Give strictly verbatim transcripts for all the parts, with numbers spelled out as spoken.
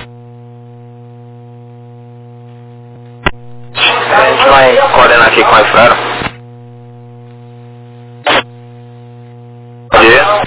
A gente vai coordenar aqui com a Efraro. Bom dia.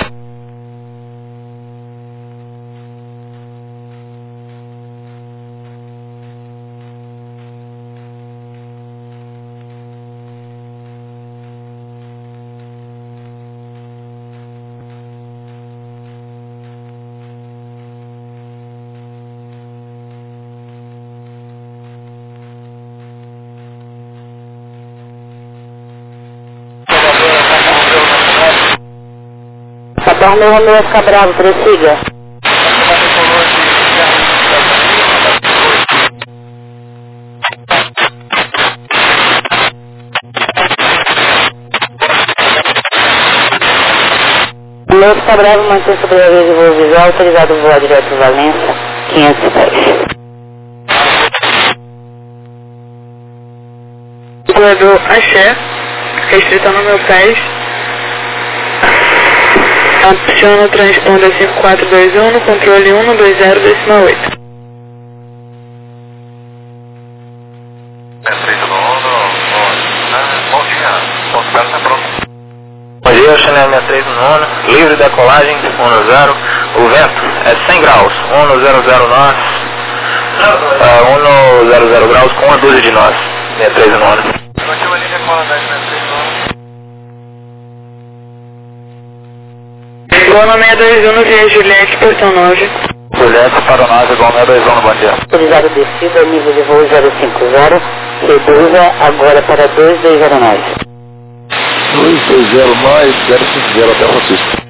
Então, meu nome é ficar bravo, prossiga. Meu ficar bravo, mantém sobre a vez de voo visual, autorizado o voo direto Valença, quinhentos e dez. Voador Axé, restrita no meu pés. Aciona o transponder cinco quatro dois um no controle um dois zero decimal oito. Bom dia, Chanel sessenta e três no nono, livre decolagem, um zero, o vento é cem graus, um zero zero nós, uh, um zero zero graus com uma dúzia de nós, sessenta e três no nono. Continua ali decolagem, sessenta e três no nono. Igual no seiscentos e vinte e um no via Juliette, portão nove. Juliette para nós, igual seiscentos e vinte e um, bom dia. Autorizado descida, nível de voo zero cinco zero, reduza agora para dois dois zero nove. dois dois zero mais zero cinco zero até Francisco.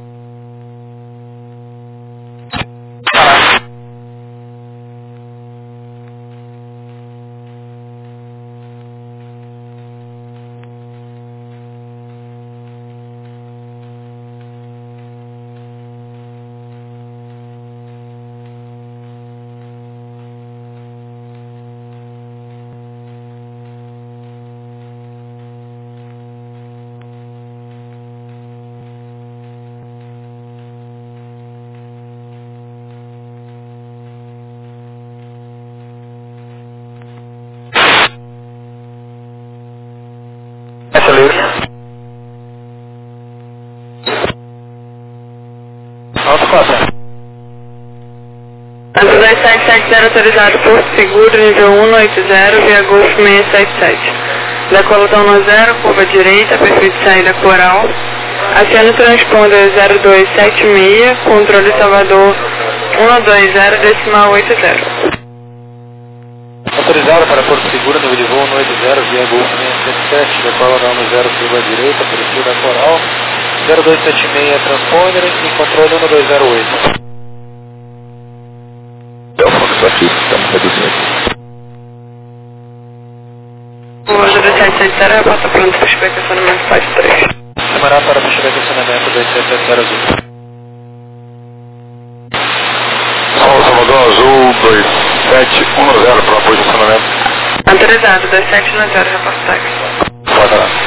Essa livre. Alto quatro. Azul dois sete sete zero autorizado Porto Seguro, nível um oito zero, via Golf seiscentos e setenta e sete. Decolotão no zero, curva direita, perfil de saída coral. Aciona o transponder zero dois sete seis, controle Salvador um dois zero decimal oito zero. Autorizado para Porto Seguro, nível de voo um oito zero, via Golf seiscentos e setenta e sete, decolotão no zero, curva direita, perfil da coral. zero dois sete seis transponder e controle um dois zero oito. É o Fox aqui, estamos reduzindo. O Azul dois sete sete zero, reporta pronto para estacionamento fase três. Camarada para fechar o estacionamento dois sete sete zero azul. Salvador Azul dois sete um zero para apoio de estacionamento. Autorizado, dois sete um zero, reporta táxi. Pode dar.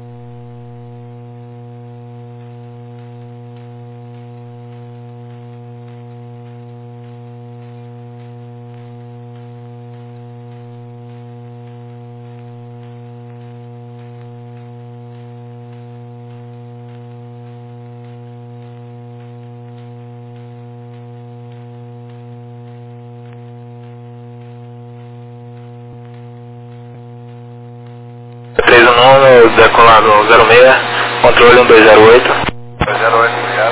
três no nono, decolado zero seis, controle um dois zero oito. dois zero oito, obrigado.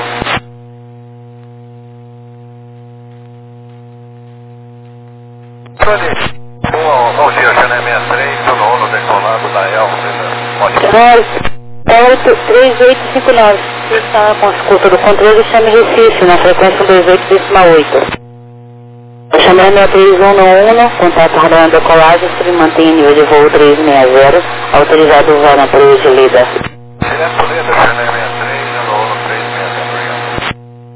Bom dia, Chanel sessenta e três, no nono, decolado da Elfa. três oito cinco nove. Está com a escuta do controle, chame Recife, na frequência um dois oito decimal oito. Chanel sessenta e três um no um, contato radar decolagem, se mantém nível de voo trezentos e sessenta, autorizado o voo na Praia de Lida. Direto Lida, Chanel sessenta e três, no nono, trezentos e sessenta, obrigado.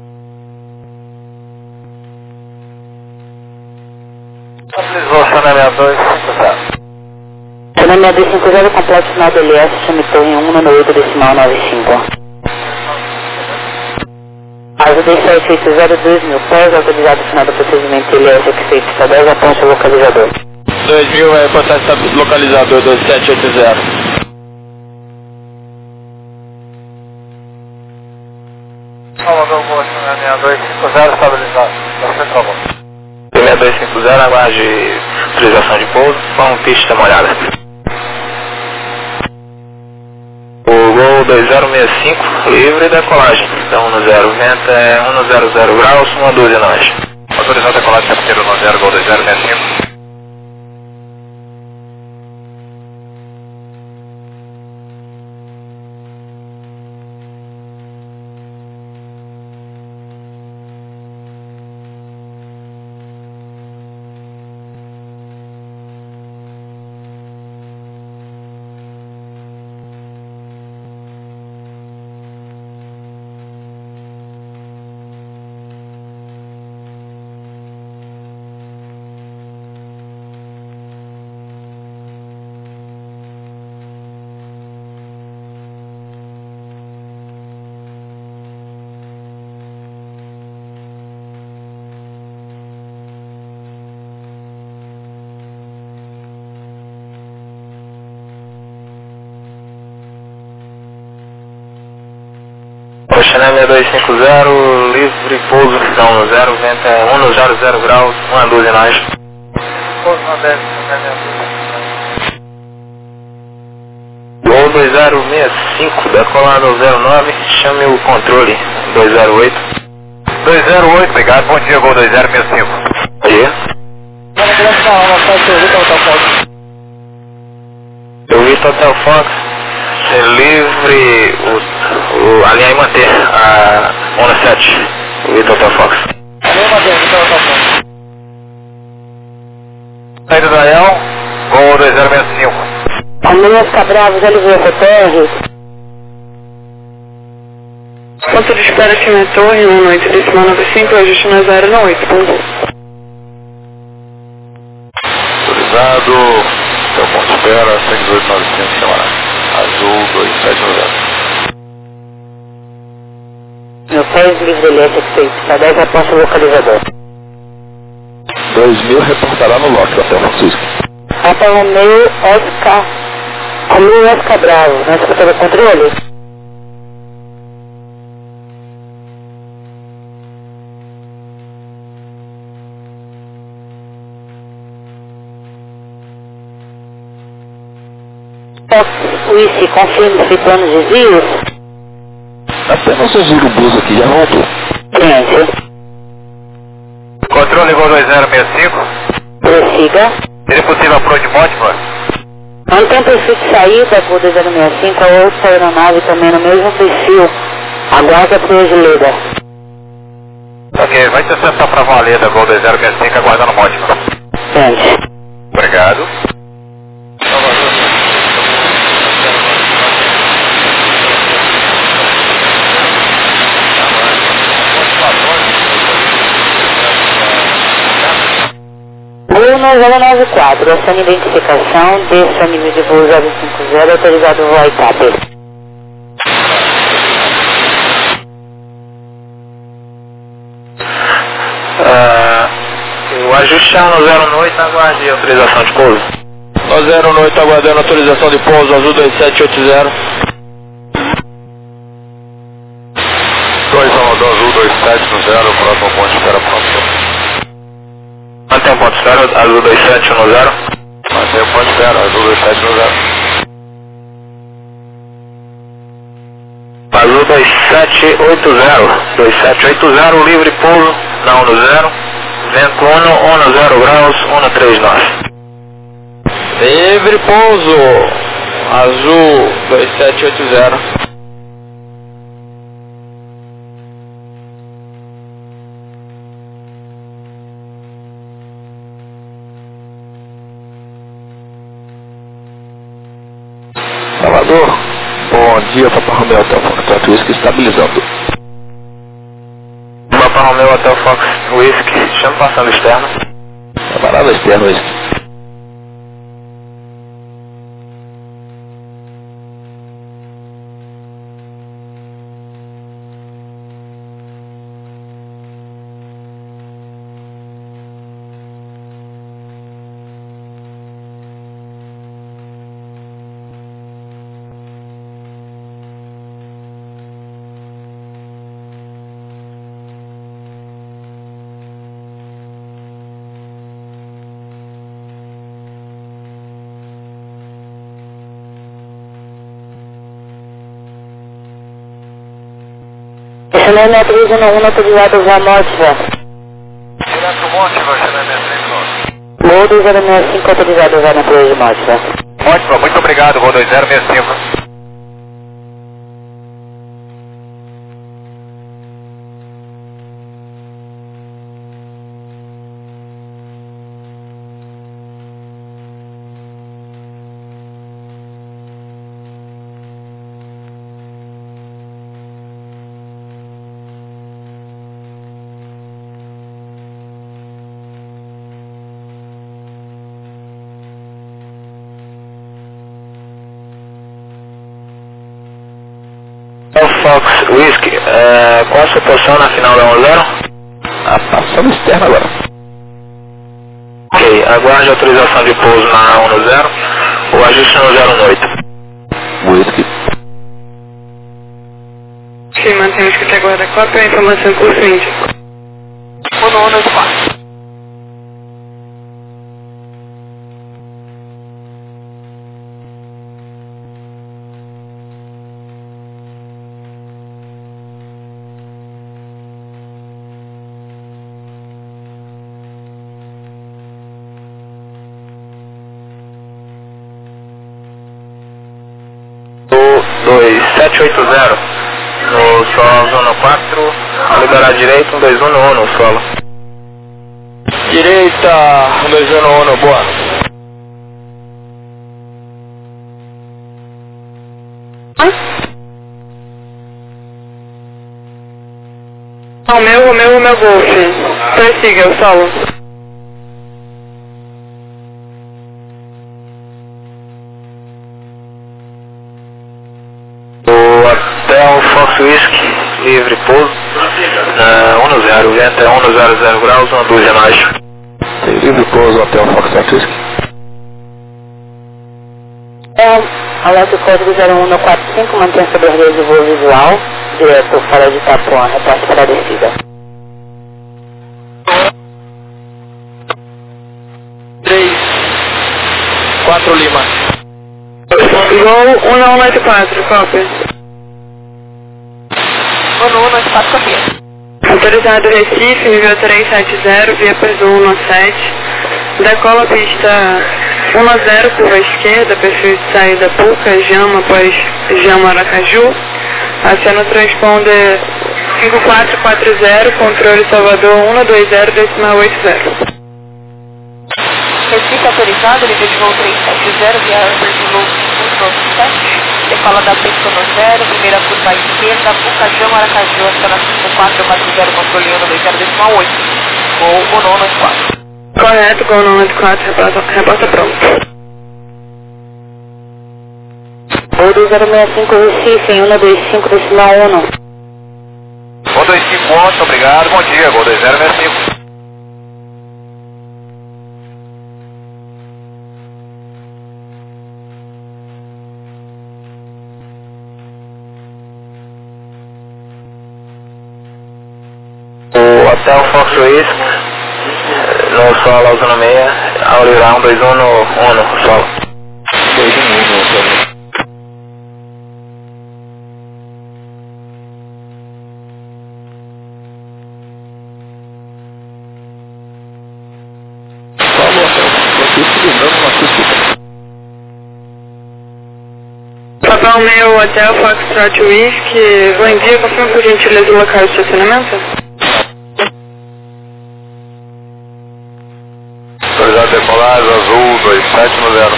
Atualizou Chanel sessenta e dois cinco zero. Chanel sessenta e dois cinco zero, complexo final do L S, chame torre um no oito decimal nove cinco. Azul dois sete oito zero dois mil, pós, autorizado final do procedimento T L S X seis pista dez, aponte o localizador. dois mil vai passar esse localizador dois sete oito zero. Salvador, boa, seis dois cinco zero estabilizado. Você travou. seis dois cinco zero, aguarde autorização de pouso, com pista molhada. O Gol dois zero seis cinco, livre decolagem. Então um zero, vento é cento graus, uma doze nós. Autorizado decolagem, capiteiro um zero, Gol dois zero seis cinco. Channel seis dois cinco zero, livre pouso, então zero, vento é cento graus, uma doze nós. Pouso na dez, Gol dois zero seis cinco, decolado zero nove, chame o controle dois zero oito. dois zero oito, obrigado, bom dia, Gol dois zero seis cinco. Bom dia. Eu vi Total Fox, é livre, o, o, alinhar e manter a onda sete, eu vi Total Fox. Alinhar e manter, Total Fox. Saída da E L, Gol dois zero seis cinco. Almeida Cabral, já ligou a P T R? Ponto de espera time Torre, um oito decimal nove cinco, ajuste na zero no oito. Autorizado, seu ponto de espera, seis oito nove cinco, chamada. Azul dois sete nove zero. Meu pés livre L S X seis pista dez, aponte o localizador. dois mil reportará no lote da São Francisco. Papa Romeu S K. Romeu S K Bravo, não escuta do controle? Whisky, confirme se planos de desvios? Apenas os urubus aqui, já voltou. Ciência. Controle Gol dois zero seis cinco. Prossiga. Seria possível approach Baltimore? Mantém o perfil de saída, Gol dois zero seis cinco, a outra aeronave também no mesmo perfil. Aguarda para hoje, Leda. Ok, vai ter sessão para Valeda, Gol dois zero seis cinco, aguardando Baltimore. Ciência. Obrigado. Gol zero nove quatro, essa é a identificação desse nível de voo zero cinco zero, autorizado voo I T A P. Uh, o ajuste é no zero oito, aguarde autorização de pouso. No zero oito, aguardando autorização de pouso, Azul dois sete oito zero. dois Salvador, Azul dois sete zero, próximo ponto de espera pronto. Mantém o ponto de espera, Azul dois sete um zero. Mantém o ponto de espera, Azul dois sete zero. Azul dois sete oito zero. dois sete oito zero, livre pouso, na um zero. Vento um, zero graus, um três nós. Livre pouso, Azul dois sete oito zero. Salvador, bom dia, Papa Romeu Hotel Fox Whisky estabilizando. Papa Romeu Hotel Fox Whisky, chama passando externo. Camarada externo Whisky. Chanel sessenta e três um um, autorizado a usar Motiva. Direto Motiva, Chanel sessenta e três um. Gol dois zero seis cinco, autorizado a usar na Play de Motiva. Ótimo, muito obrigado, Gol dois zero seis cinco. Fox Whisky, é, qual a sua posição na final da um zero? A passando externa agora. Ok, aguarde a autorização de pouso na um zero, o ajuste no zero oito. Whisky. Ok, mantemos que até agora cópia a informação curso índio. um um oito quatro. dois sete oito zero no solo zona quatro, a liberar a direita, um dois um no um no solo. Direita, um dois um no um, boa. Romeu, Romeu, Romeu Golf. Persiga o solo. Hotel Fox Whisky, livre pouso, uh, um zero, vento é um zero zero graus, uma dúzia mais. Livre pouso, Hotel Fox Whisky. É, alerta o código zero um um quatro cinco, mantém sobre a rede de voo visual, direto fora de Itapuã, repasse para a descida. três, quatro Lima. Gol um um oito quatro, cópia. um um oito quatro, copia. Autorizado Recife, nível trezentos e setenta, via Peso um sete. Decola pista um zero, curva esquerda, perfil de saída Puca, Jama, após Jama Aracaju. Aciona o transponder cinco quatro quatro zero, controle Salvador um dois zero, decimal oito zero. Recife autorizado, nível de voo trezentos e setenta, via Amber de voo cinco sete. Decola da pista no zero, primeira curva à esquerda, Pucajão, Aracaju, aciona cinco quatro quatro zero, controle um dois zero, decimal oito. Gol um um oito quatro. Correto, Gol um oito quatro, reporta, reporta pronto. Gol dois zero seis cinco, Recife, em um dois cinco, decimal um. um dois cinco, ótimo, obrigado, bom dia, Gol dois zero seis cinco. O Hotel Fox Whisky, no solo zona meia, a liberar um dois um no um no solo. dois um um no solo. Papel meu, Hotel Foxtrot Whisky. Bom dia, confirma por gentileza o local de estacionamento? Autorizado decolagem, azul, dois sete zero.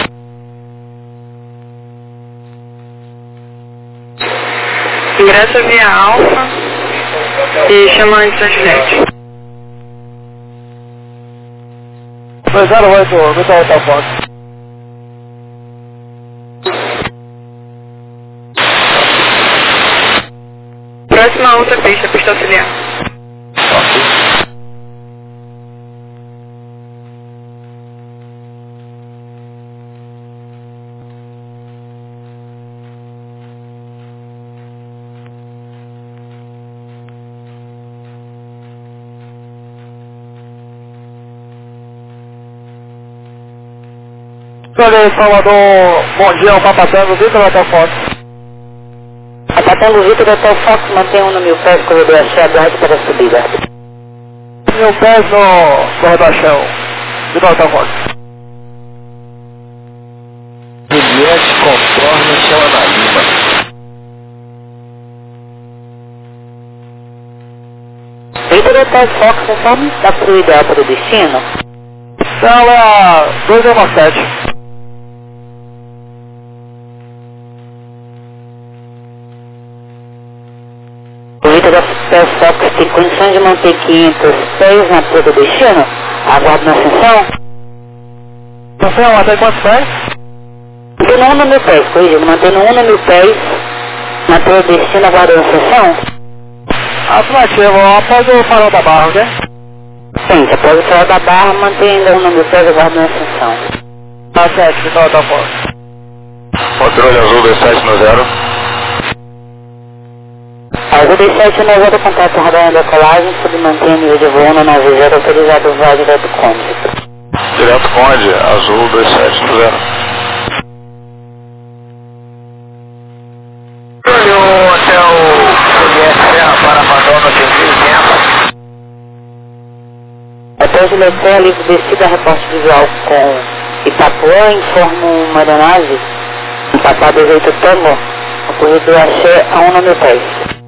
Ingressa via Alfa e chama antes da Juliette. dois zero oito, muito alta foto. Próxima outra pista, pista auxiliar. Salvador, bom dia, o Papa Tango, Vitor Hotel Fox. Tango Vitor Hotel Fox, mantém um no mil pés, corredor Axé, aguarde para a subida. Mil pés no corredor Axé, Vitor Hotel Fox. Juliette conforme chama na Lima. Vitor Hotel Fox, conforme da cruz ideal para o destino. Sala dois um sete. O Vitor Hotel Fox tem condições de manter quinhentos pés na cruz do destino? Aguardo na ascensão? Ascensão, até quantos pés? Mantendo um no mil pés, corrigindo, mantendo um no mil pés na cruz do destino, aguardo na ascensão? Afirmativo, após o farol da barra, ok? Sim, após o farol da barra, mantendo um no mil pés, aguardo na ascensão. Tá certo, Vitor Hotel Fox. Controle azul dois sete nove zero. Azul dois sete nove zero, contato radar da colagem, submantém nível de voo no nove zero, autorizado voo direto Conde. Direto Conde, azul dois sete nove zero. Hotel Juliette Serra para abandono de tempo. Hotel Juliette Serra, livre descida, reporte visual com Itapuã, informa uma aeronave, Papá dezoito Tango, ocorrido Axé a um no mil pés.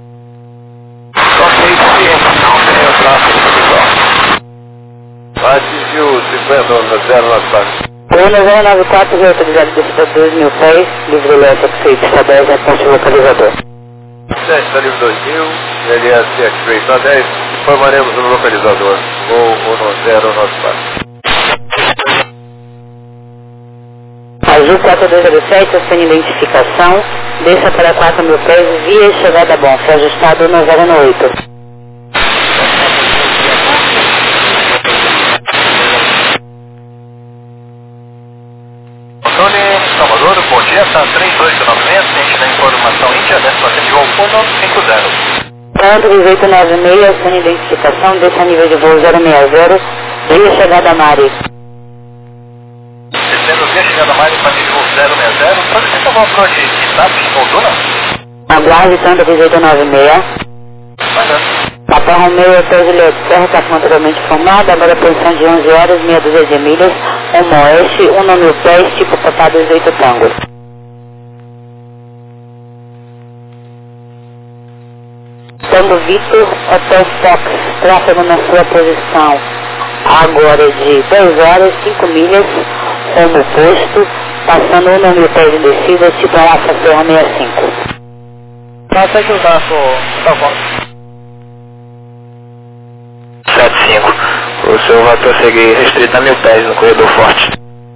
Ok, não tem o tráfego pessoal. Atingiu cinquenta no zero nove quatro. Plano zero nove quatro, autorizado descida dois mil pés, livre leste, pista dez, reporte localizador. sete, livre dois mil, L S X-Ray dez, informaremos no localizador, voo um zero nove quatro. Azul quatro dois zero sete, sem identificação, desça para quatro mil pés, via chegada bom, foi ajustado no zero oito. Controle Salvador, bom dia, está três oito nove seis, ciente da informação Índia, dez por cento de voo Uno cinco zero. Tanto três oito nove seis, sem identificação, desça nível de voo zero seis zero, via chegada Mari. Descendo via chegada Mari, para nível voo zero seis zero, pode ser que eu vou approach de Status ou Duna? Aguarde tanto três oito nove seis. Mas é. Papa Romeu, Hotel Juliette Serra, está anteriormente formado, agora posição de onze horas, meia dúzia de milhas, um oeste, um no mil pés, tipo Papá dezoito Tango. Tango Vitor, Hotel Fox, tráfego na sua posição, agora de dez horas, cinco milhas, rumo posto, passando um no mil pés de descida, tipo Alfa Serra sessenta e cinco. Passa aqui o daço, Hotel Fox. sete cinco. O senhor vai prosseguir restrito a mil pés no corredor forte.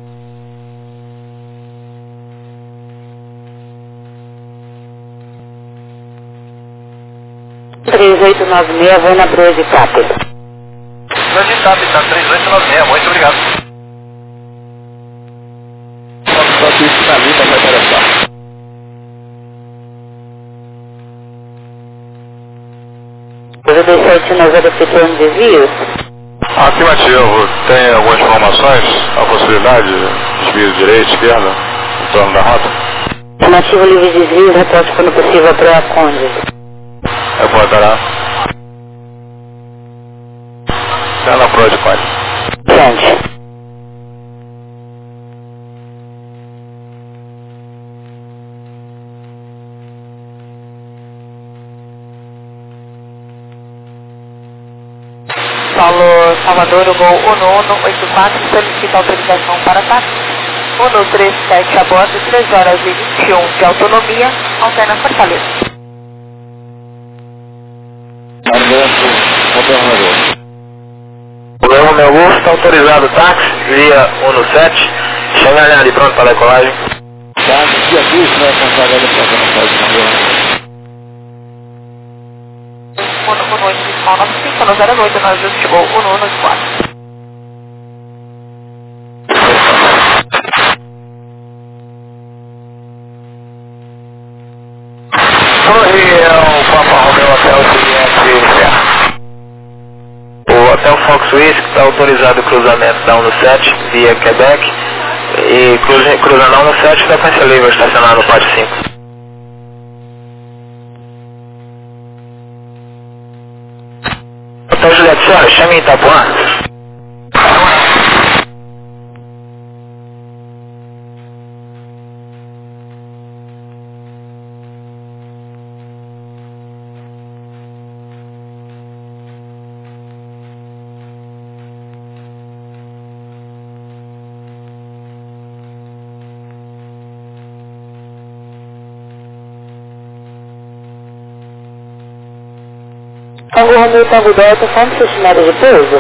três oito nove seis, vou na proa de Cap. Proa de Cap, está três oito nove seis, muito obrigado. Só que isso na Lima vai interessar. dois sete nove zero, efetuando desvios. Afirmativo, tem algumas informações, a possibilidade de desvio direita, esquerda, em torno da rota? Afirmativo, livre de desvios, reporte quando possível para a Conde. Eu vou dar Está na proa de Conde. Gente. Paulo Salvador, o voo Uno Uno oito quatro, solicita autorização para táxi. Uno três sete a bordo, três horas e vinte e um de autonomia, alterna Fortaleza. O meu Romeu Golf está autorizado táxi, via Uno sete, chega ali pronto para a decolagem. Táxi, dia vinte, né, com a galera para não fazer de Uno Uno oito nove cinco, no zero oito, nós ajuste voo Uno Uno oito quatro. Torreão, Papa Romeu, Hotel Juliette Serra. O Hotel Fox Whisky está autorizado o cruzamento da Uno sete via Quebec e cruza, cruzando a Uno sete, frequência livre estacionar no pátio cinco. chame em Itapuã. Tango Romeu, Tango Delta, quanto você estimada de peso?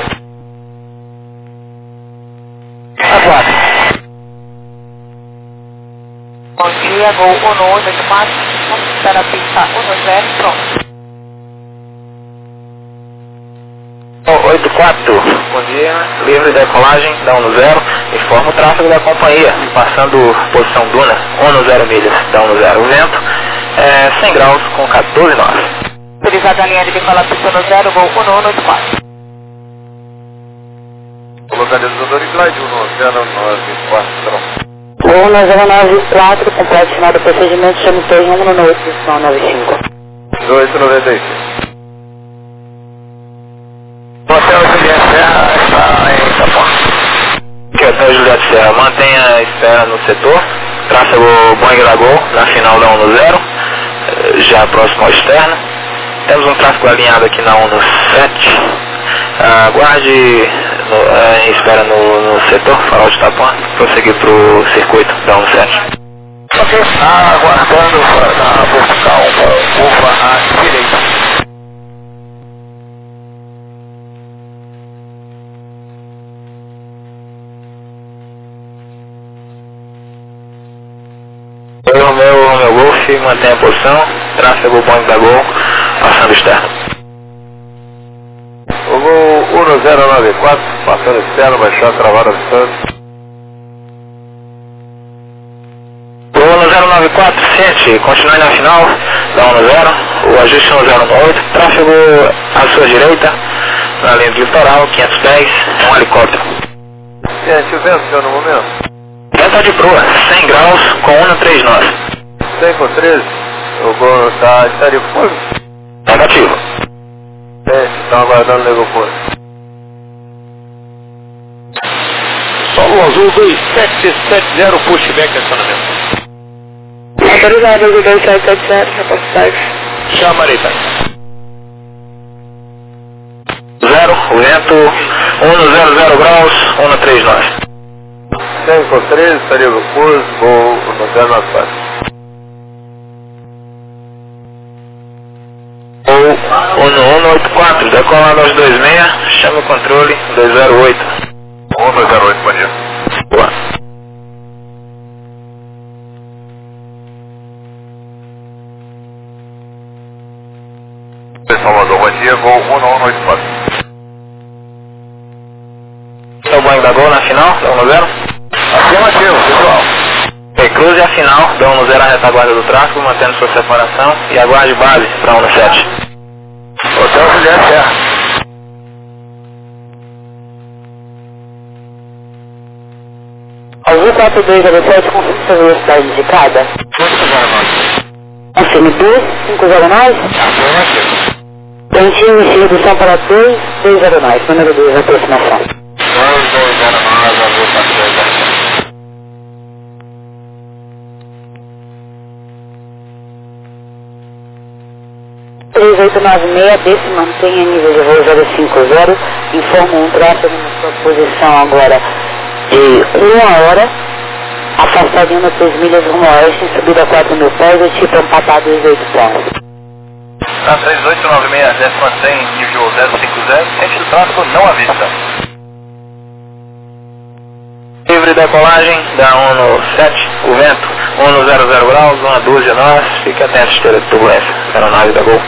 Aguarde. Bom dia, Gol um nove oito quatro, está na pista um zero, pronto. oito quatro, bom dia, livre de decolagem da um zero, informa o tráfego da companhia, passando posição Duna, um zero milhas da um zero, vento, é, cem graus com quatorze nós. Utilizada a linha de decolar pista no zero, Gol um nove oito quatro. Localizador slide um zero nove quatro. um zero nove quatro, completo final do procedimento, chame T um no noite, posição nove cinco. oito noventa e seis. Hotel Juliette Serra está em Itapuã. Aqui é o Hotel Juliette Serra, mantenha a espera no setor, tráfego Boeing da Gol na final da um zero, já próximo ao externo. Temos um tráfego alinhado aqui na um sete, aguarde no, em espera no, no setor, farol de Itapuã, prosseguir para o circuito da um sete. Ok, aguardando na vertical, curva à direita. O meu, o meu Golf mantém a posição, tráfego Boeing da Gol, passando externo. O Gol um zero nove quatro, passando externo, baixar, travar a distância. O um zero nove quatro, ciente, continue na final da um zero, o ajuste um zero oito, tráfego à sua direita, na linha do litoral, quinhentos pés, um helicóptero. Ciente, o vento, senhor, no momento. Vento de proa, cem graus com um três nós. cem com treze, o Gol está de tarifa pública. Negativo. Ciente, estão aguardando o negopor. Solo Azul dois sete sete zero, pushback acionamento. Autorizado, Azul dois sete sete zero, capacidade. Chama Arita. Zero, o vento, um zero zero graus, um três nós. cem com treze, tarifa curso, Gol um zero nove quatro. Ou um oito quatro, decolando aos dois seis, chame o controle dois zero oito. um zero oito, bom dia. Boa. Salvador, bom dia, Gol um oito quatro. É o Boeing da Gol na final, da um zero. Afirmativo, pessoal. Recruze a final, da um zero a retaguarda do tráfego, mantendo sua separação e aguarde base para um sete. Hotel Juliette Serra. Azul quatro dois zero sete, confirme sua velocidade indicada. cinco zero nove. Confirme dois cinco zero nove. Afirmativo. Plantinho inicio redução para dois dois zero nove, número dois, aproximação. dois dois zero nove, Azul quatro dois zero sete. três oito nove seis, desse mantenha nível de voo zero cinco zero, informa um tráfego na sua posição agora de uma hora, afastadinho três milhas rumo oeste, em subida quatro mil pés, o tipo empatado dois oito pontos. Na três oito nove seis, desce mantém nível zero cinco zero, ente do tráfego não à vista. Livre decolagem da um sete, o vento, um zero zero graus, uma dúzia nós, fique atento, esteira de turbulência, aeronave da Gol.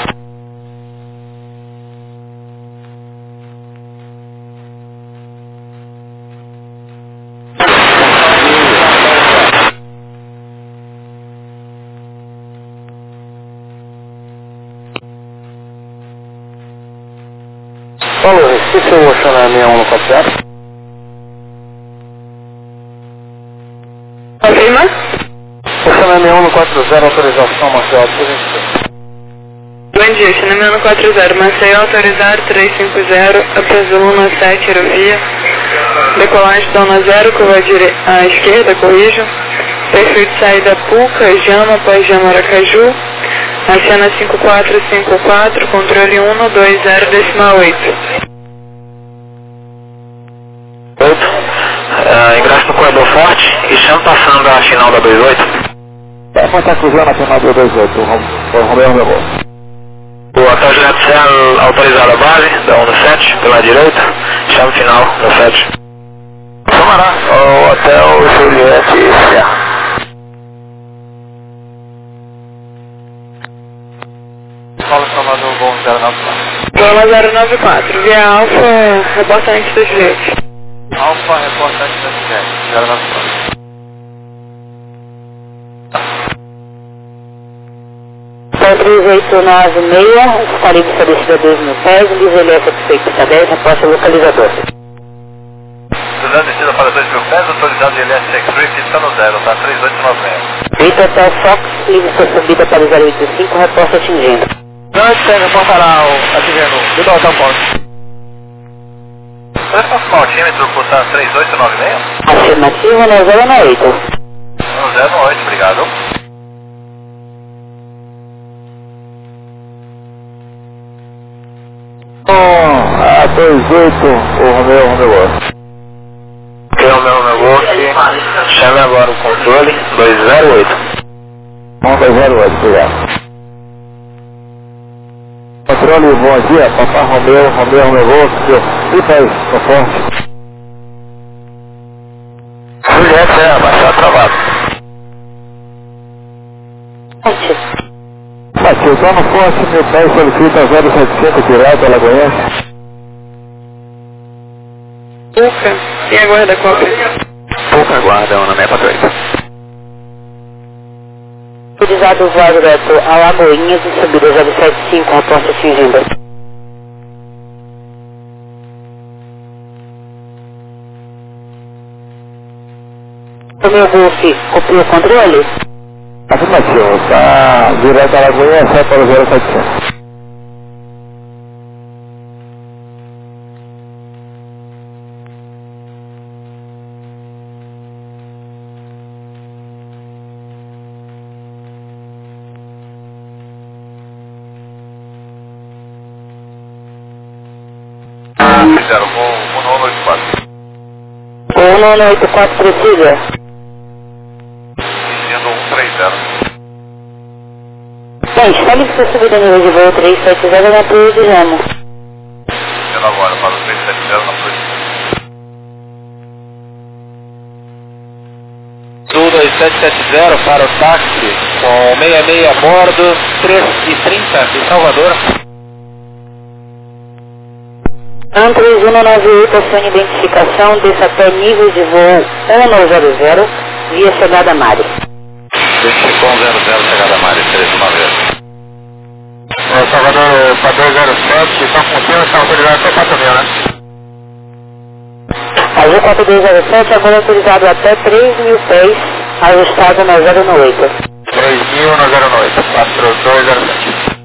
Falou, Recife, o Ocean sessenta e um no quatro zero. Confirma? Ocean sessenta e um no quatro zero, autorização marcial duzentos e cinco. Bom dia, Xanameno quatro zero, Maceió autorizado três cinco zero, Aprazul um sete, aerovia, decolagem Dona Zero, curva à esquerda, corrijo, perfil de saída Puca, Jama, Pajama, Aracaju, acena cinco quatro cinco quatro, controle um dois zero, decimal oito. oito, uh, ingresso no corredor forte e chama passando a final da dois oito. É, quando está cruzando a final da dois oito, o Romeu Romeu. O Hotel Juliette Serra autorizado a base, da um sete, pela direita, chama final no sete. Samará, o Hotel Juliette Serra. Fala Salvador, voo zero nove quatro. Bola zero nove quatro, via Alfa, reporta antes do Juliette. Alfa, reporta antes do Juliette, zero nove quatro. três oito nove seis, escalível estabelecida dois mil pés, Liselé satisfeito pista dez, aposta localizador. Cruzando descida para dois mil pés, autorizado L S X Ray, pista no zero, tá três oito nove seis. Eita Hotel Fox, livre sua subida para zero oito cinco, reposta atingindo. Não, você reportará o atingindo, do Hotel Fox. Você passa o altímetro por tá três oito nove seis? Afirmativo, no zero nove oito. No zero nove oito, obrigado. A dois oito, o Romeu Romeu. Ok, o meu negócio, chame agora o controle dois zero oito. um dois zero oito, obrigado. Controle, bom dia, Papai Romeu, Romeu Romeu, fica aí, conforme. Juliette Serra, baixar travado. Bateu, só no forte, meu pai solicita zero setecentos direto, Alagoense. Puca, e aguarda a cópia. Pouca guarda, na meta dois. Utilizado o voado direto Alagoinhas e subida zero sete cinco, reposta atingindo. O meu Golf copiou o controle? Afirmativo, tá direto Alagoinhas, sai para o zero setecentos. Fizeram com o um oito quatro. O um oito quatro precisa? Dizendo um três zero. Bem, está livre sua subida nível de voo três sete zero na Torre de Ramo. Dizendo agora para o três sete zero na posição. Sul dois sete sete zero para o táxi com sessenta e seis a bordo, três e trinta de Salvador. AN três um nove oito, acione identificação, desça até nível de voo um zero zero, via chegada Mari. Identificou um zero zero, chegada Mari, três um nove oito. É, Salvador para dois zero sete, está funcionando, está autorizado até quatro mil, né? Azul quatro dois zero sete, agora autorizado até três mil pés, ajustado no zero oito. três mil no zero oito, quatro dois zero sete.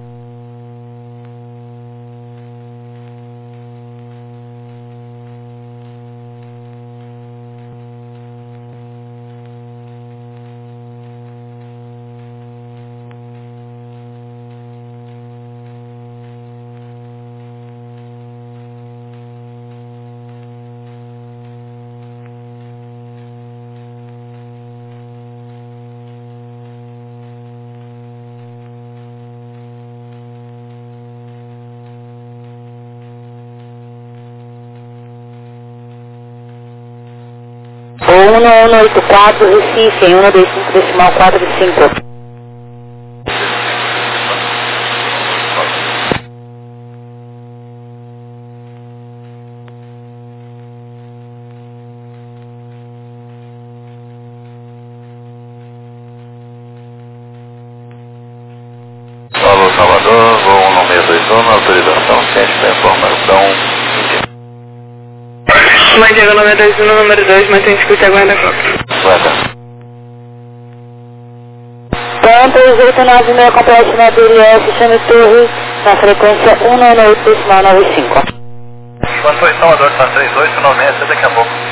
O um um oito quatro, Recife, em um dois cinco decimal quatro cinco. Alô, Salvador, voo um seis dois um, autorização ciente da informação. Mas chega o número dois um, número dois, mantém escuta e aguarda a cópia. Guarda. Então, três oito nove seis, complete na D L S, chame torre, na frequência um nove oito decimal nove cinco. Quanto foi Salvador, tá três oito nove seis, daqui a pouco.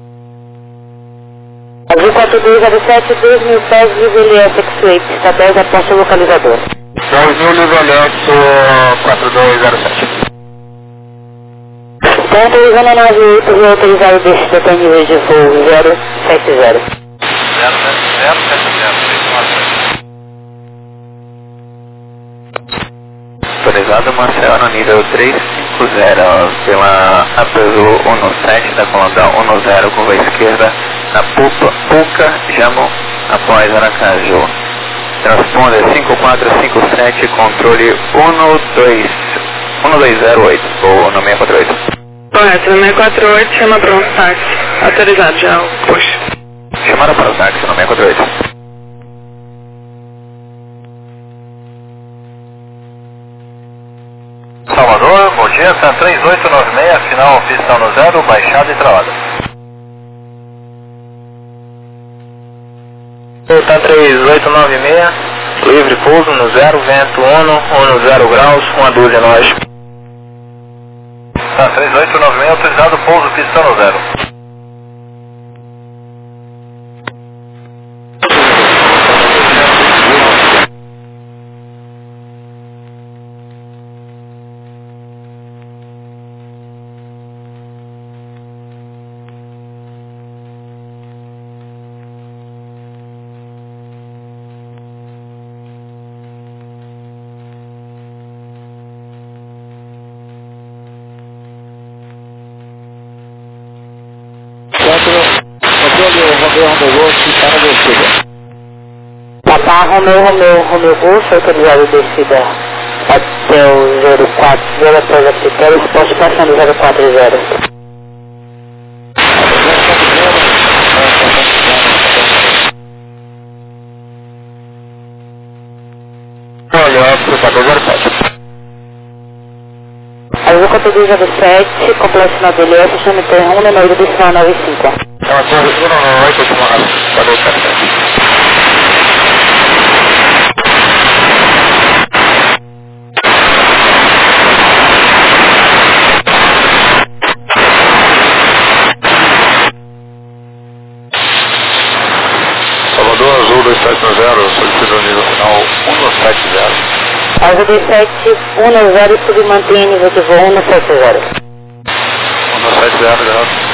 Azul quatro dois zero sete, dois mil pés, L L S X-Wave, está dez após o localizador. dois mil L L S quatro dois zero sete. Então, três um nove oito, vou autorizar o descida até nível de voo zero sete zero. zero sete zero sete zero. Autorizado Marcel no nível trezentos e cinquenta pela Apeslu um sete da coluna um zero, curva esquerda, na Pupa, Puca, Jamo, após Aracaju. Transponder cinco quatro cinco sete, controle um dois zero oito, ou no seis quatro oito. Correto, no seis quatro oito, chama para um táxi. Autorizado já, puxa. Chamaram para o táxi no seis quatro oito. Salvador, bom dia, tá três oito nove seis, final pista no zero, baixada e travada. Tá três oito nove seis, livre pouso no zero, vento um, um zero graus, uma dúzia nós. Tá três oito nove seis, autorizado, pouso pista no zero. Papá Romeu, Romeu, Romeu Golfo, autorizado descida até o zero quatro zero, após a critério, posto passando zero quatro zero. Olha, ocupador zero sete. Azul quatro dois zero sete, complexo na D L S, chame torre um, número decimal nove cinco. É uma torre um nove oito decimal nove cinco, ocupador zero sete. Salvador, Azul dois sete zero, solicita o nível final um sete zero. Azul dois sete um zero, submantém nível de voo um sete zero. um sete zero, garoto.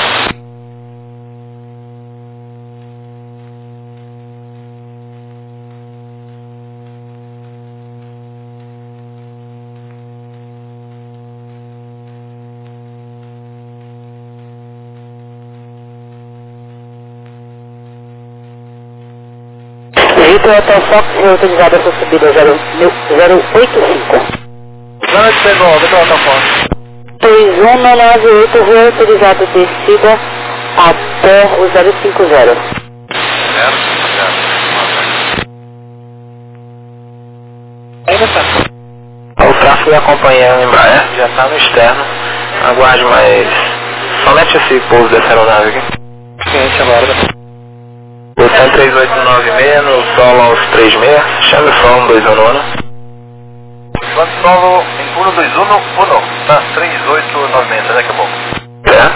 Vitor Hotel Fox, autorizado essa subida zero oito cinco. Zona de Pegol, Vitor Hotel Fox. três um nove oito, voo autorizado descida até o zero cinco zero. zero cinco zero. Ainda tá. O tráfego acompanhando a Embraer já está no externo. Aguarde mais somente esse pouso dessa aeronave aqui. Cliente agora. Botão três oito nove seis no solo aos três seis, chame o solo dois um nove. Quanto solo em um dois um um, tá três oito nove seis, daqui a pouco. É?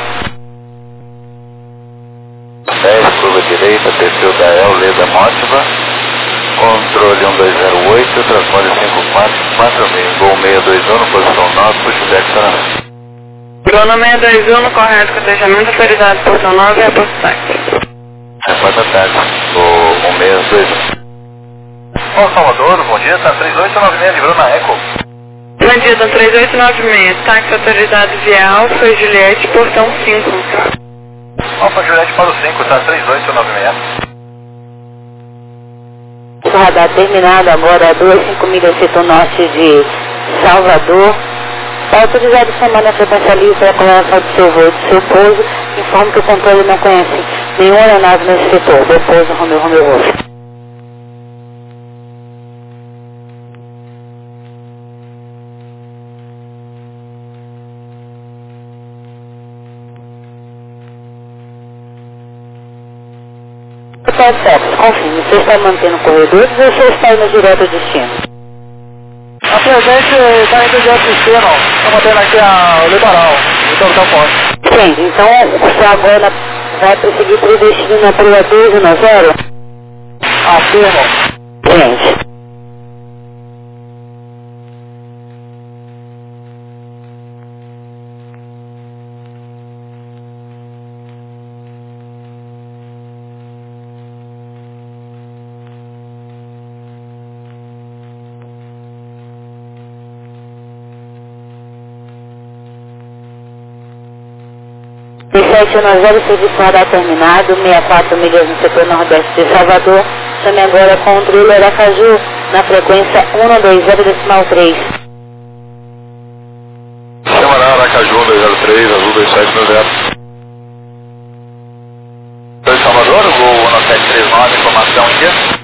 dez, curva direita, perfil da El, Leda Mótiva. Controle um dois zero oito, transponder cinco quatro quatro seis, gol seis dois um, posição nove, puxa o deck para Bruno seis dois um, correto, cotejamento autorizado, portão nove e aposto táxi. Repórter à tarde, o um seis dois um. Bom, Salvador, bom dia, tá três oito nove seis, livrou na Eco. Bom dia, tá três oito nove seis, táxi autorizado via Alfa e Juliette, portão cinco. Alfa Juliette para o cinco, tá três oito nove seis. Radar terminado agora, duas cinco milhas setor norte de Salvador. Autorizado chamando a frequência livre para a colocação do seu voo, do seu pouso. Informe que o controle não conhece nenhuma aeronave nesse setor. Do pouso Romeu Romeu Golfo. Hotel Fox, confirme, você está mantendo corredores ou você está indo direto ao destino? A presente está indo direto ao destino, está mantendo aqui a, o litoral, então Hotel Fox. Sim, então você agora vai prosseguir para o destino na Prua dois um zero? Afirmo. Gente. sete um zero, serviço radar terminado, sessenta e quatro milhas no setor nordeste de Salvador. Chame agora controle Aracaju na frequência um dois zero decimal três. Chamará Aracaju um dois zero três, azul dois sete zero zero. Dois Salvador, voo um sete três nove, informação em dia.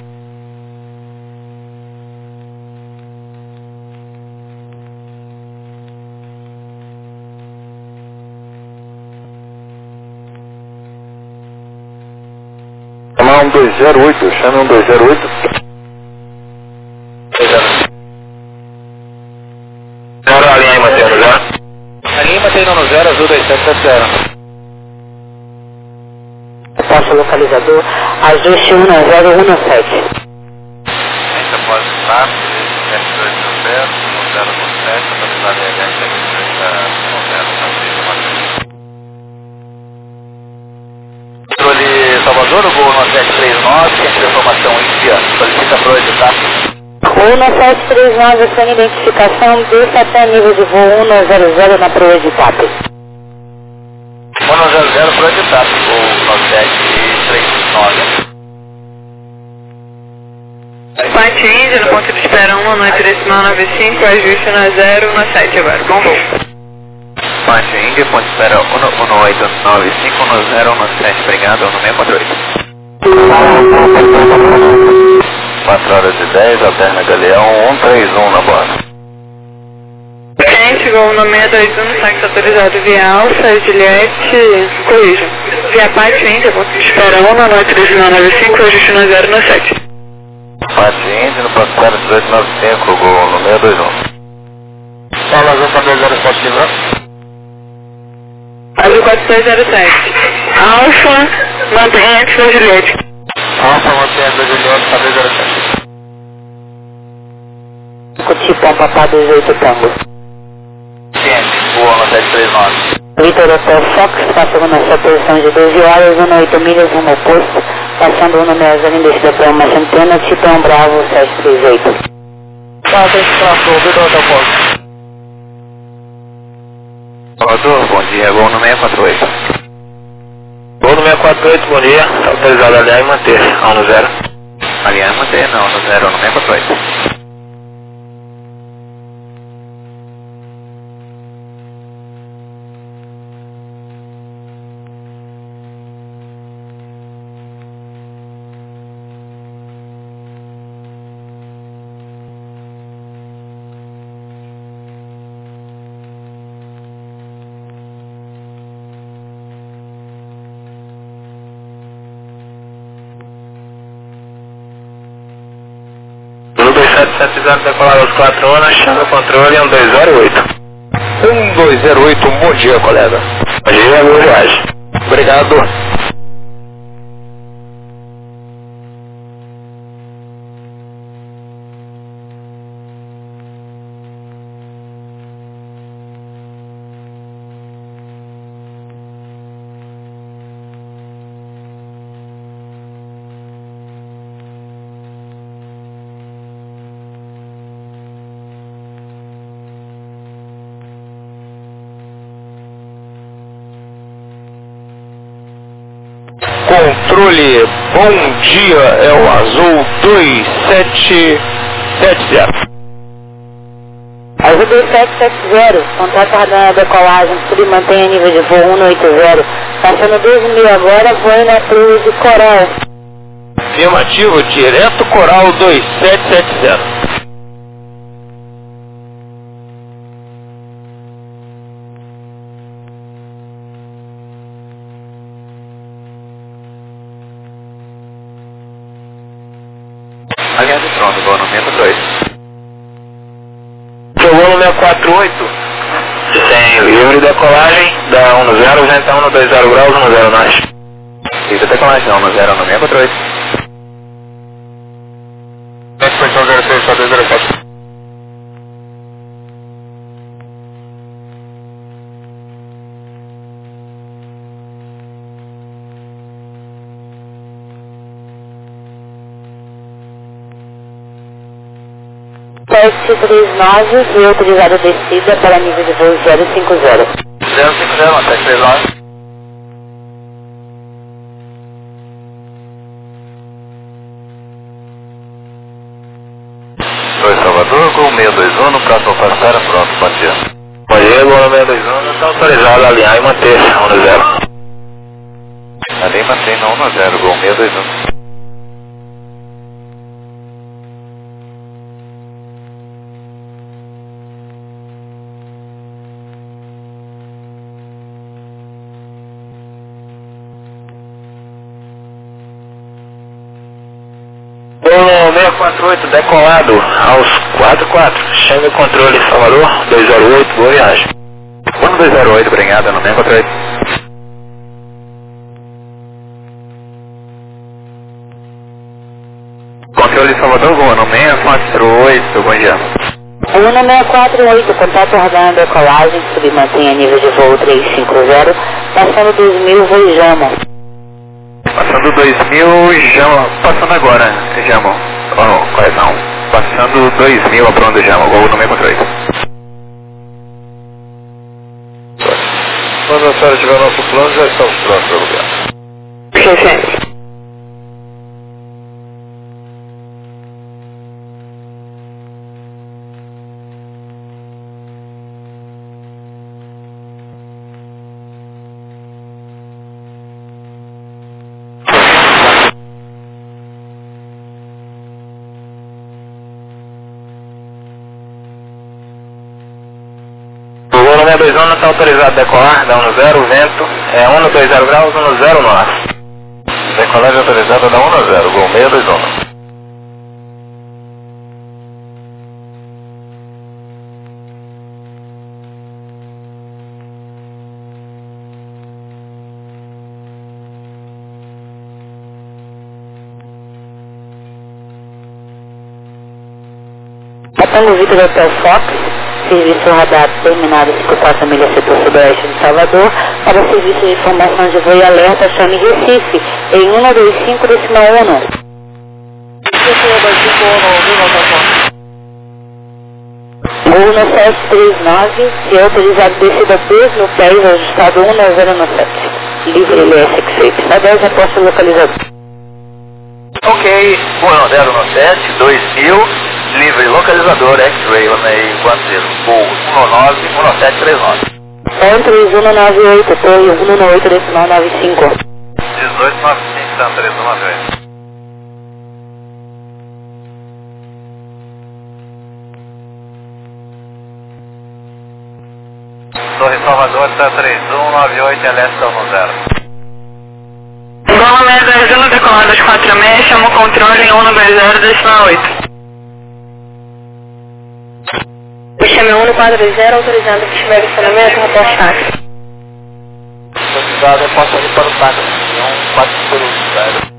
Chamar um dois zero oito, chame um dois zero oito. Zero, alinha aí, mantendo zero. Alinha mantendo no zero, azul dois sete sete zero. Taxa localizador, ajuste um zero um sete. Ainda pode estar, sete dois zero zero, um zero sete, atualizado em H sete dois zero. Controle Salvador, o voo no sete três nove, centro de informação em dia, solicita para o editar. O um sete três nove, sem identificação, desça até nível de voo um zero zero na proa de TAP. um zero zero para o editar, voo no sete três nove. Flight India, no ponto de espera um, noite decimal nove cinco, ajuste na zero, na sete agora, bom voo. Flight India, ponto de espera um oito nove cinco, um zero um sete, obrigado, um seis quatro oito. quatro horas e dez, alterna Galeão um três um na borda. Gente, voo no seis dois um, táxi autorizado via Alfa, Juliette, Collision. Via Flight India, ponto de espera um, noite decimal nove cinco, ajuste na zero, na sete. Flight India, no ponto de espera dezoito nove cinco, voo no seis dois um. Fala, azul quatro dois zero sete, livrando. Azul quatro dois zero sete. Alfa, mantenha antes da Juliette. Alfa, mantenha da Juliette, quatro dois zero sete. Cotipão, papá dois oito tango. Ciente, voa no sete três nove. Vitor Hotel Fox, passando na sua posição de doze horas, oito milhas, rumo oposto, passando no meia zona investida para uma centena, Titão Bravo sete três oito. Tá, tem que traçou, Vitor Hotel Fox. Salvador, bom dia, voo no seis quatro oito. Voo no seis quatro oito, bom dia. Está autorizado a alinhar e manter. um no zero. Alinhar e manter, não, no zero, no seis quatro oito. sete sete zero, decolado aos quatro horas, chama o controle um dois zero oito. um dois zero oito, um bom dia, colega. Bom dia, boa viagem. Obrigado. Controle, bom dia, é o azul dois sete sete zero. Azul dois sete sete zero, contato a decolagem, se mantém a nível de voo um oito zero, passando doze mil agora, voe na cruz de Coral. Afirmativo, direto Coral dois sete sete zero. pronto, vou no seis quatro oito. Jogou no seis quatro oito, tem livre decolagem, da um zero, venta um dois zero graus, um zero nós. Livre decolagem, um zero no seis quatro oito. Expansão zero seis, quatro zero sete. Teste três nove, foi autorizada a descida para nível de voo zero cinco zero. zero cinco zero, teste três nove. Oi, Salvador, com seis dois um, no próximo passar, pronto, bom dia. Bom dia, Gol seis dois um, está autorizado a alinhar e manter um zero. Ali mantém no um zero, Gol seis dois um. Gol seis quatro oito, decolado aos quatro quatro, chame o controle Salvador, dois zero oito, boa viagem. um dois zero oito, obrigado, no seis quatro oito. Controle Salvador, voa no seis quatro oito, bom dia. um seis quatro oito, contato radar decolagem, submantém a nível de voo trezentos e cinquenta, passando dois mil, voo Jamo. Passando dois mil, Jamo, passando agora, Jamo, oh, correção, passando dois mil, a pronto, Jamo, voo no seis quatro oito. Quando a senhora tiver nosso plano, já estamos prontos para o lugar. Sim, sim. seis dois um, está autorizado a decolar, da um zero, vento, é um dois zero graus, um zero norte. Decolagem autorizada da um zero, Gol seis dois um. Capitão Vitor Hotel Fox, serviço radar terminado cinquenta e quatro milhas setor sudoeste de Salvador, para serviço de informação de voo e alerta, chame Recife, em um dois cinco decimal um. Gol no sete três nove, se é autorizado descida dois no dez, ajustado um zero no sete. Livre L S X Y, na dez, aposto localizador. Ok, um zero no sete, dois mil, livre localizador X-Ray, Onei quatro zero, Gol um nove, um sete três nove. três um nove oito, torre um oito decimal nove cinco. dezoito nove cinco, três um nove oito. Torre Salvador, está três um nove oito, L S um zero. Gol seis dois um, decolado às quatro e meia, chama o controle em um dois zero decimal oito. Chame um quatro zero, autorizando que estiver estacionamento, reporte táxi. Autorizado, eu posso ir para o táxi, um quatro zero.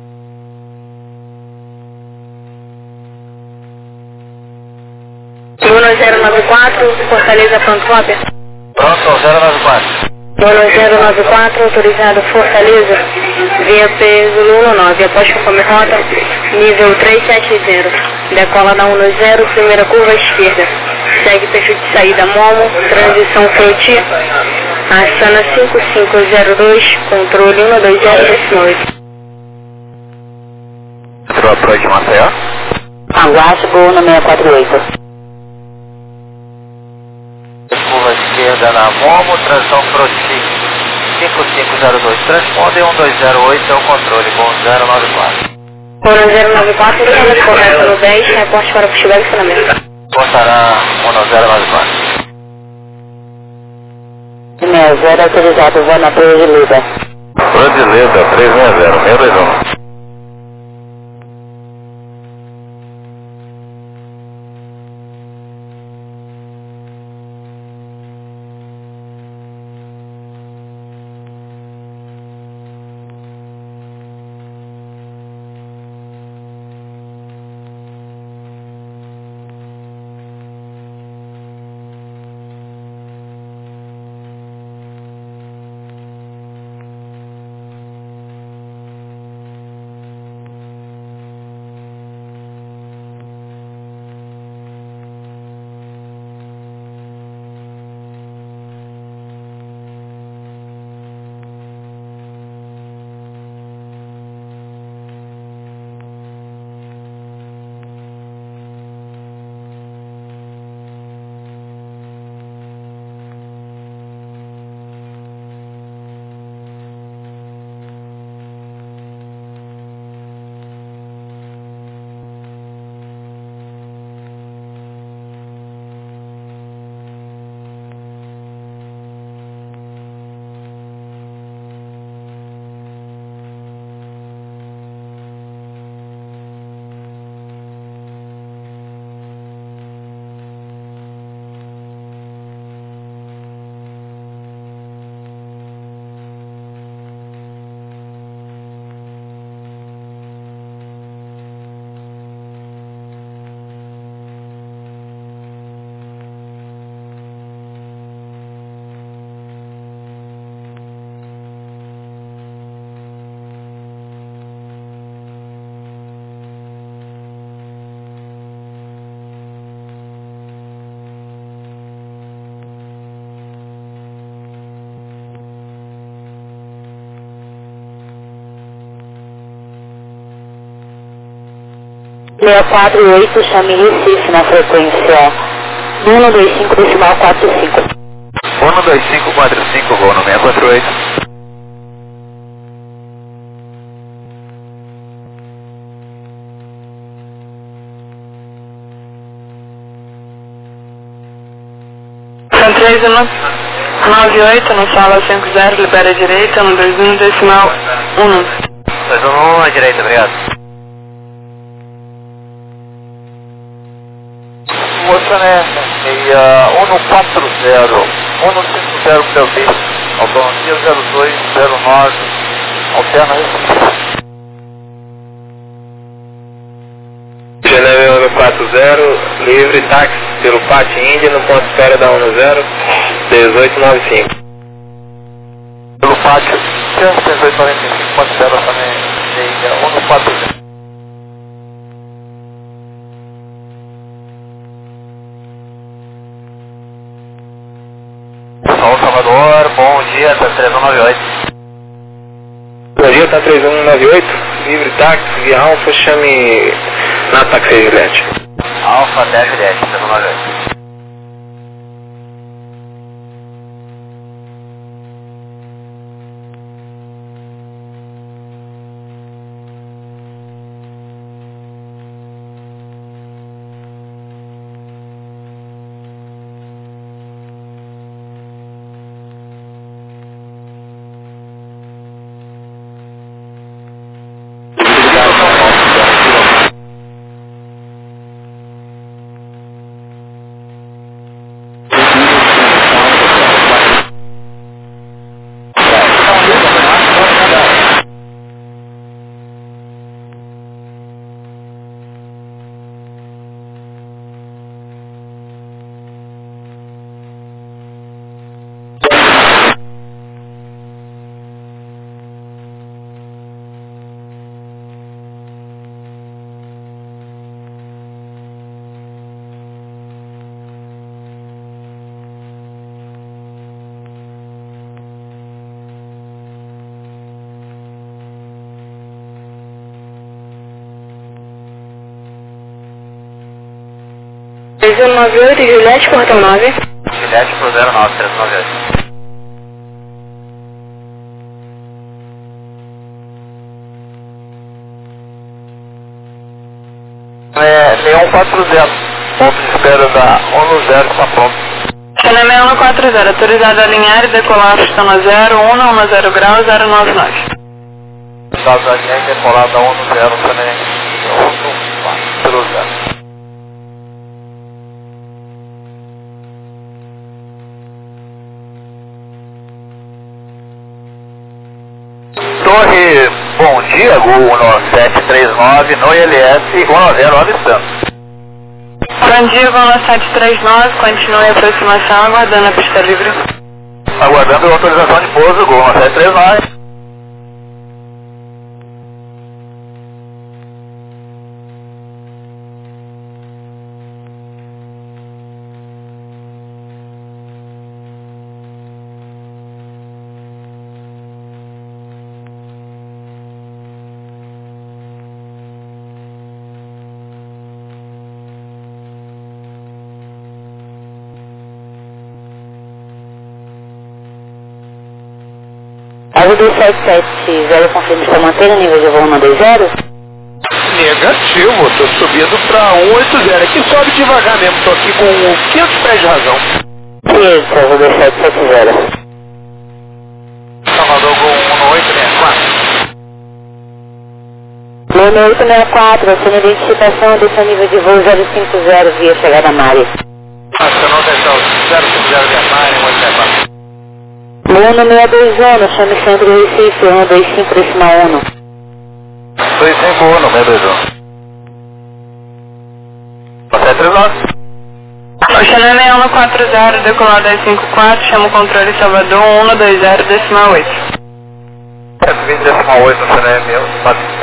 um zero nove quatro, Fortaleza, pronto, cópia. Pronto, zero nove quatro. um zero nove quatro, autorizado Fortaleza, via P Zulu nove, após conforme rota, nível trezentos e setenta, decola da um zero, primeira curva à esquerda, segue perfil de saída Momo, transição Froti, aciona cinco cinco zero dois, controle um dois zero decimal oito. Entrou a Proite Maceió. Aguaço, Gol no seis quatro oito. Curva esquerda na Momo, transição Froti cinco cinco zero dois, transponde um dois zero oito, é o controle, Gol zero nove quatro. um zero nove quatro, estamos correto no dez, reporte para o festival de estacionamento. Portará um zero nove quatro. seis zero autorizado, voo na Torre de Lida. Torre de Lida, três um zero, seis dois um. seis quatro oito, chame Recife na frequência um dois cinco decimal quatro cinco. um dois cinco quatro cinco, voo no seis quatro oito. São três nove oito, no sala cinco zero, libera a direita, no dois um decimal um. dois um um à direita, obrigado. Moça, né? E uh, um quatro zero, um cinco zero para o B, autonomia zero dois zero nove, alterna Recife. Geneve um quatro zero, livre, táxi pelo Pati Índia no ponto espera da um zero, dezoito noventa e cinco. Pelo Pati, dezoito noventa e cinco, ponto zero também, um quatro zero. São Salvador, bom dia, tá três um nove oito. Bom dia, tá três um nove oito, livre, táxi, via Alfa, chame na táxi Juliette. Alfa dez Juliette, três um nove oito. três um nove oito, Juliette, portão nove. Juliette pro zero nove, três nove oito. É, seis um quatro zero, ponto de espera da um zero, está pronto. China seis um quatro zero, autorizado a alinhar e decolar pistão zero um, um zero grau, zero nove nove. Autorizado a alinhar e decolar da um zero, também, um quatro zero. Torre, bom dia, Gol um sete três nove, no I L S um zero avistando. Bom dia, Gol sete três nove, continue a aproximação, aguardando a pista livre. Aguardando a autorização de pouso, Gol sete três nove. Asa dois sete sete zero, confirma, está mantendo o nível de voo um dois zero? Negativo, tô subindo pra um oito zero. Aqui sobe devagar mesmo, tô aqui com quinhentos pés de razão. Isso, asa dois sete sete zero. Salvador, Gol um oito seis quatro. um oito seis quatro, assina identificação desse nível de voo zero cinco zero via chegada Mari. Acionou atenção, zero cinco zero via Mari, um oito seis quatro. Uno seis dois um, chame centro Recife, um dois cinco decimal um. dois cinco um, seis dois um. sete três nove. Oceana seis um quatro zero, decolar dois cinco quatro, chama o controle Salvador um dois zero decimal oito. cento e vinte decimal oito, no Oceana meu, quatro.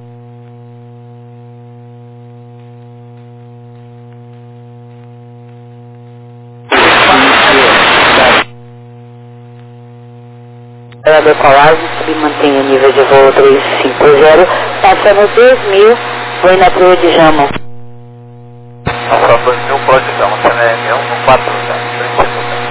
A decolagem, submantém o nível de voo três cinco zero, passando dois mil foi na Proa de Jama. Alfa dois mil, pode dar uma C N M um no quatro, né?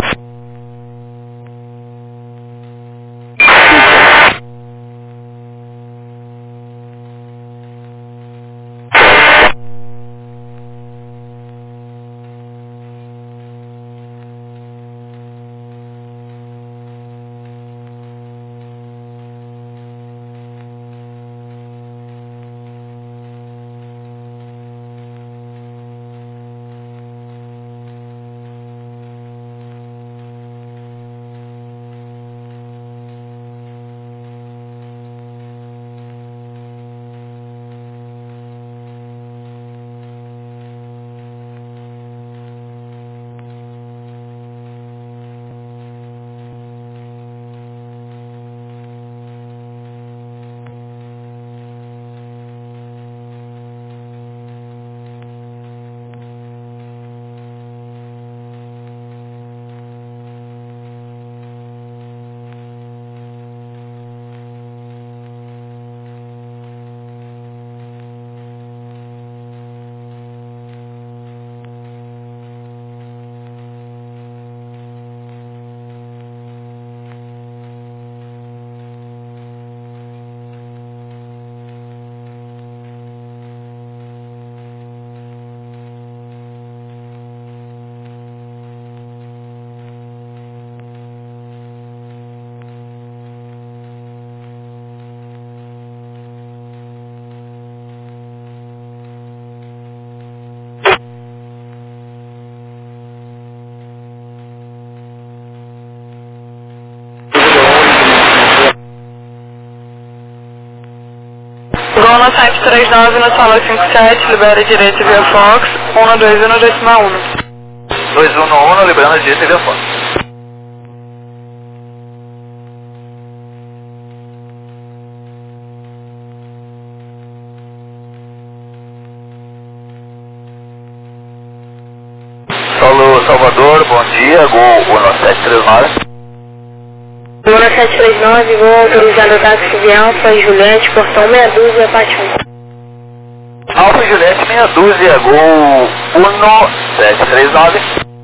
Gol sete três nove na sala cinquenta e sete, libera direita via Fox, um dois um decimal um. dois um um, liberando a direita via Fox. Solo Salvador, bom dia, Gol um sete três nove. Gol sete três nove, vou autorizar o táxi de Alfa e Juliette, portão meia dúzia, parte um. Alfa e Juliette, meia dúzia, Gol um sete três nove.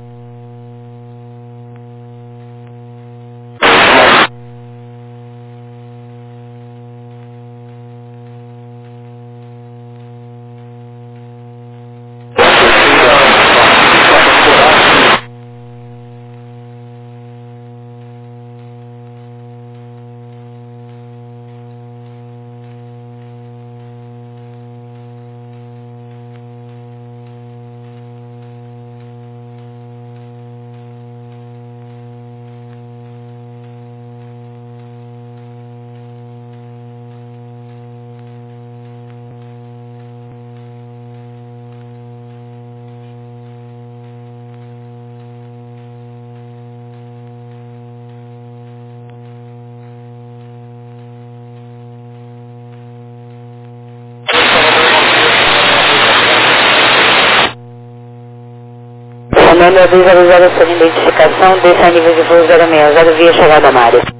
Comando visualizada sua identificação, desça a nível de voo zero seis zero via chegada na área.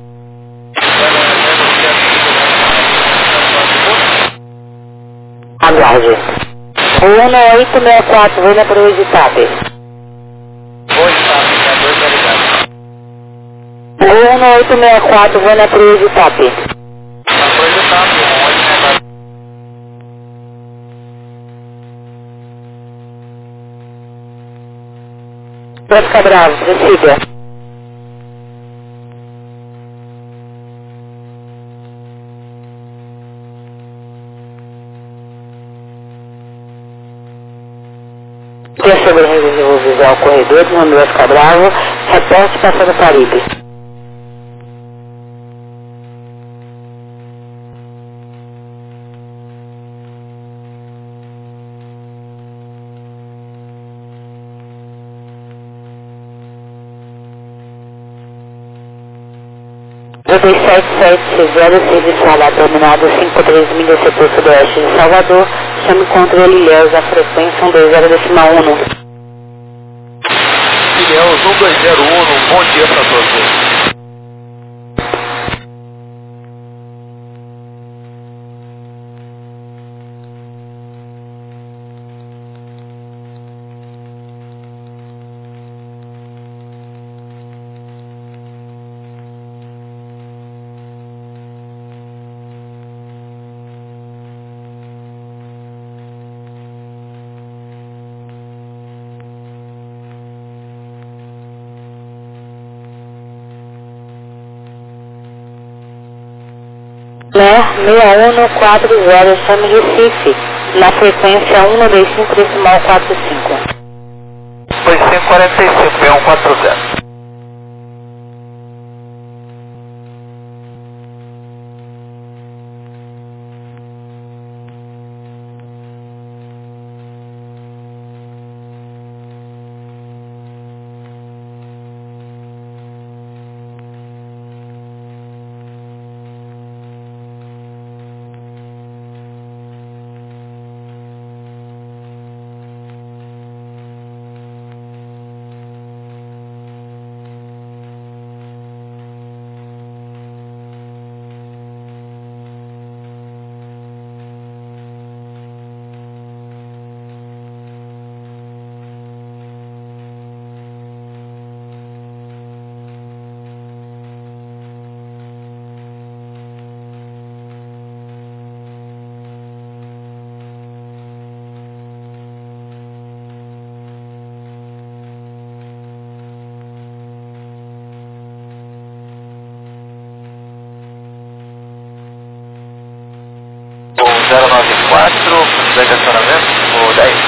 Aguarde. O um oito seis quatro, vou na Proa de Itape. O um oito seis quatro, vou na Proa de Itape. Vai ficar bravo, prossiga. Quer sobre a rede de voo visual corredor, não vai ficar bravo, reporte passando Caribe. dois sete sete zero, serviço alado dominado cinco três milhas, setor sudoeste de Salvador, chame controle Ilhéus, a frequência um dois zero decimal um. Ilhéus um dois zero um, bom dia para todos. seis um quatro zero, chame Recife, na frequência um dois cinco decimal quatro cinco. dois cinco quatro cinco, B um quatro zero. zero nove quatro, de estacionamento, ou dez.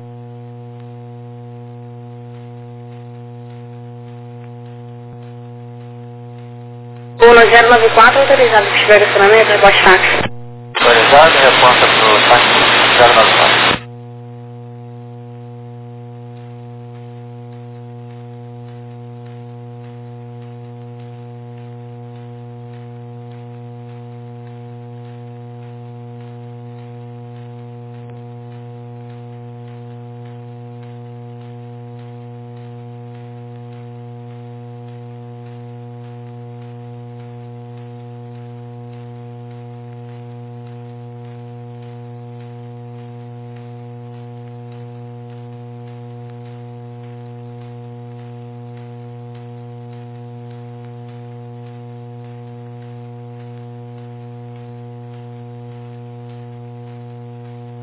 O zero nove quatro, autorizado para estiver estacionamento, rebote táxi. Autorizado, resposta para o táxi zero nove quatro.